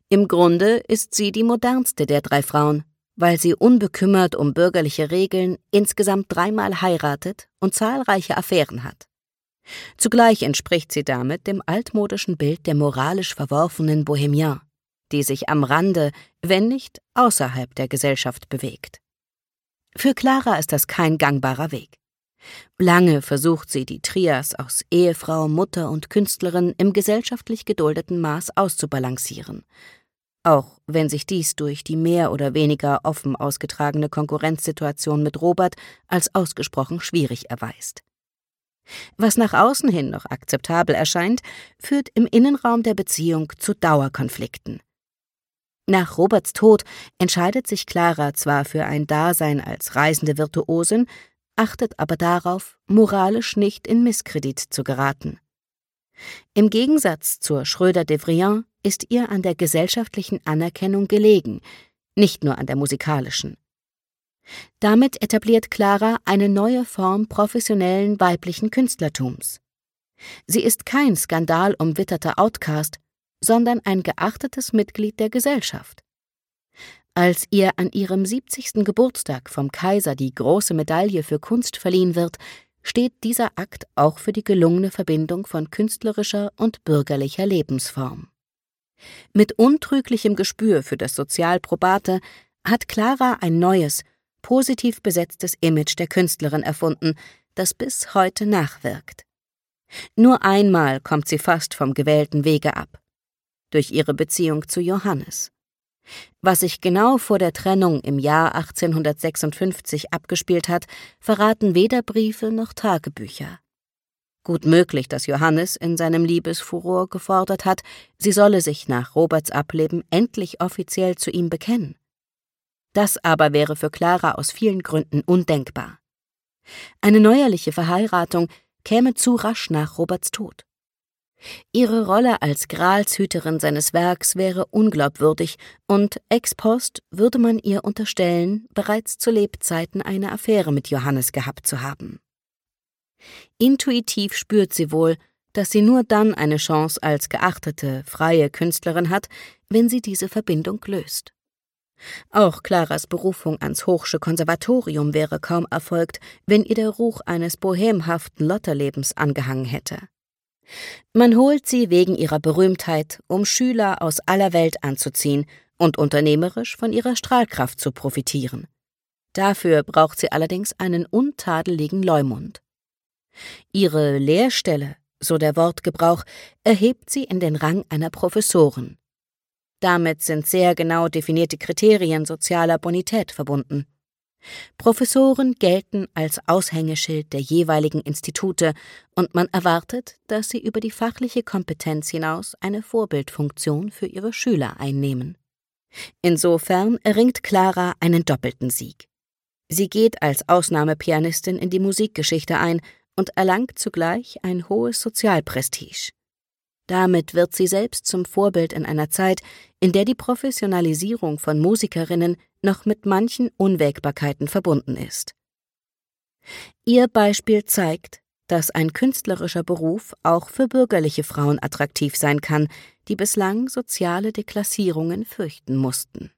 Im Grunde ist sie die modernste der 3 Frauen, weil sie unbekümmert um bürgerliche Regeln insgesamt 3-mal heiratet und zahlreiche Affären hat. Zugleich entspricht sie damit dem altmodischen Bild der moralisch verworfenen Bohemienne, die sich am Rande, wenn nicht außerhalb der Gesellschaft bewegt. Für Clara ist das kein gangbarer Weg. Lange versucht sie, die Trias aus Ehefrau, Mutter und Künstlerin im gesellschaftlich geduldeten Maß auszubalancieren, auch wenn sich dies durch die mehr oder weniger offen ausgetragene Konkurrenzsituation mit Robert als ausgesprochen schwierig erweist. Was nach außen hin noch akzeptabel erscheint, führt im Innenraum der Beziehung zu Dauerkonflikten. Nach Roberts Tod entscheidet sich Clara zwar für ein Dasein als reisende Virtuosin, achtet aber darauf, moralisch nicht in Misskredit zu geraten. Im Gegensatz zur Schröder-Devrient ist ihr an der gesellschaftlichen Anerkennung gelegen, nicht nur an der musikalischen. Damit etabliert Clara eine neue Form professionellen weiblichen Künstlertums. Sie ist kein skandalumwitterter Outcast, sondern ein geachtetes Mitglied der Gesellschaft. Als ihr an ihrem 70. Geburtstag vom Kaiser die große Medaille für Kunst verliehen wird, steht dieser Akt auch für die gelungene Verbindung von künstlerischer und bürgerlicher Lebensform. Mit untrüglichem Gespür für das Sozialprobate hat Clara ein neues, positiv besetztes Image der Künstlerin erfunden, das bis heute nachwirkt. Nur einmal kommt sie fast vom gewählten Wege ab: durch ihre Beziehung zu Johannes. Was sich genau vor der Trennung im Jahr 1856 abgespielt hat, verraten weder Briefe noch Tagebücher. Gut möglich, dass Johannes in seinem Liebesfuror gefordert hat, sie solle sich nach Roberts Ableben endlich offiziell zu ihm bekennen. Das aber wäre für Clara aus vielen Gründen undenkbar. Eine neuerliche Verheiratung käme zu rasch nach Roberts Tod. Ihre Rolle als Gralshüterin seines Werks wäre unglaubwürdig und ex post würde man ihr unterstellen, bereits zu Lebzeiten eine Affäre mit Johannes gehabt zu haben. Intuitiv spürt sie wohl, dass sie nur dann eine Chance als geachtete, freie Künstlerin hat, wenn sie diese Verbindung löst. Auch Claras Berufung ans Hochsche Konservatorium wäre kaum erfolgt, wenn ihr der Ruch eines bohemhaften Lotterlebens angehangen hätte. Man holt sie wegen ihrer Berühmtheit, um Schüler aus aller Welt anzuziehen und unternehmerisch von ihrer Strahlkraft zu profitieren. Dafür braucht sie allerdings einen untadeligen Leumund. Ihre Lehrstelle, so der Wortgebrauch, erhebt sie in den Rang einer Professorin. Damit sind sehr genau definierte Kriterien sozialer Bonität verbunden. Professoren gelten als Aushängeschild der jeweiligen Institute und man erwartet, dass sie über die fachliche Kompetenz hinaus eine Vorbildfunktion für ihre Schüler einnehmen. Insofern erringt Clara einen doppelten Sieg. Sie geht als Ausnahmepianistin in die Musikgeschichte ein und erlangt zugleich ein hohes Sozialprestige. Damit wird sie selbst zum Vorbild in einer Zeit, in der die Professionalisierung von Musikerinnen noch mit manchen Unwägbarkeiten verbunden ist. Ihr Beispiel zeigt, dass ein künstlerischer Beruf auch für bürgerliche Frauen attraktiv sein kann, die bislang soziale Deklassierungen fürchten mussten.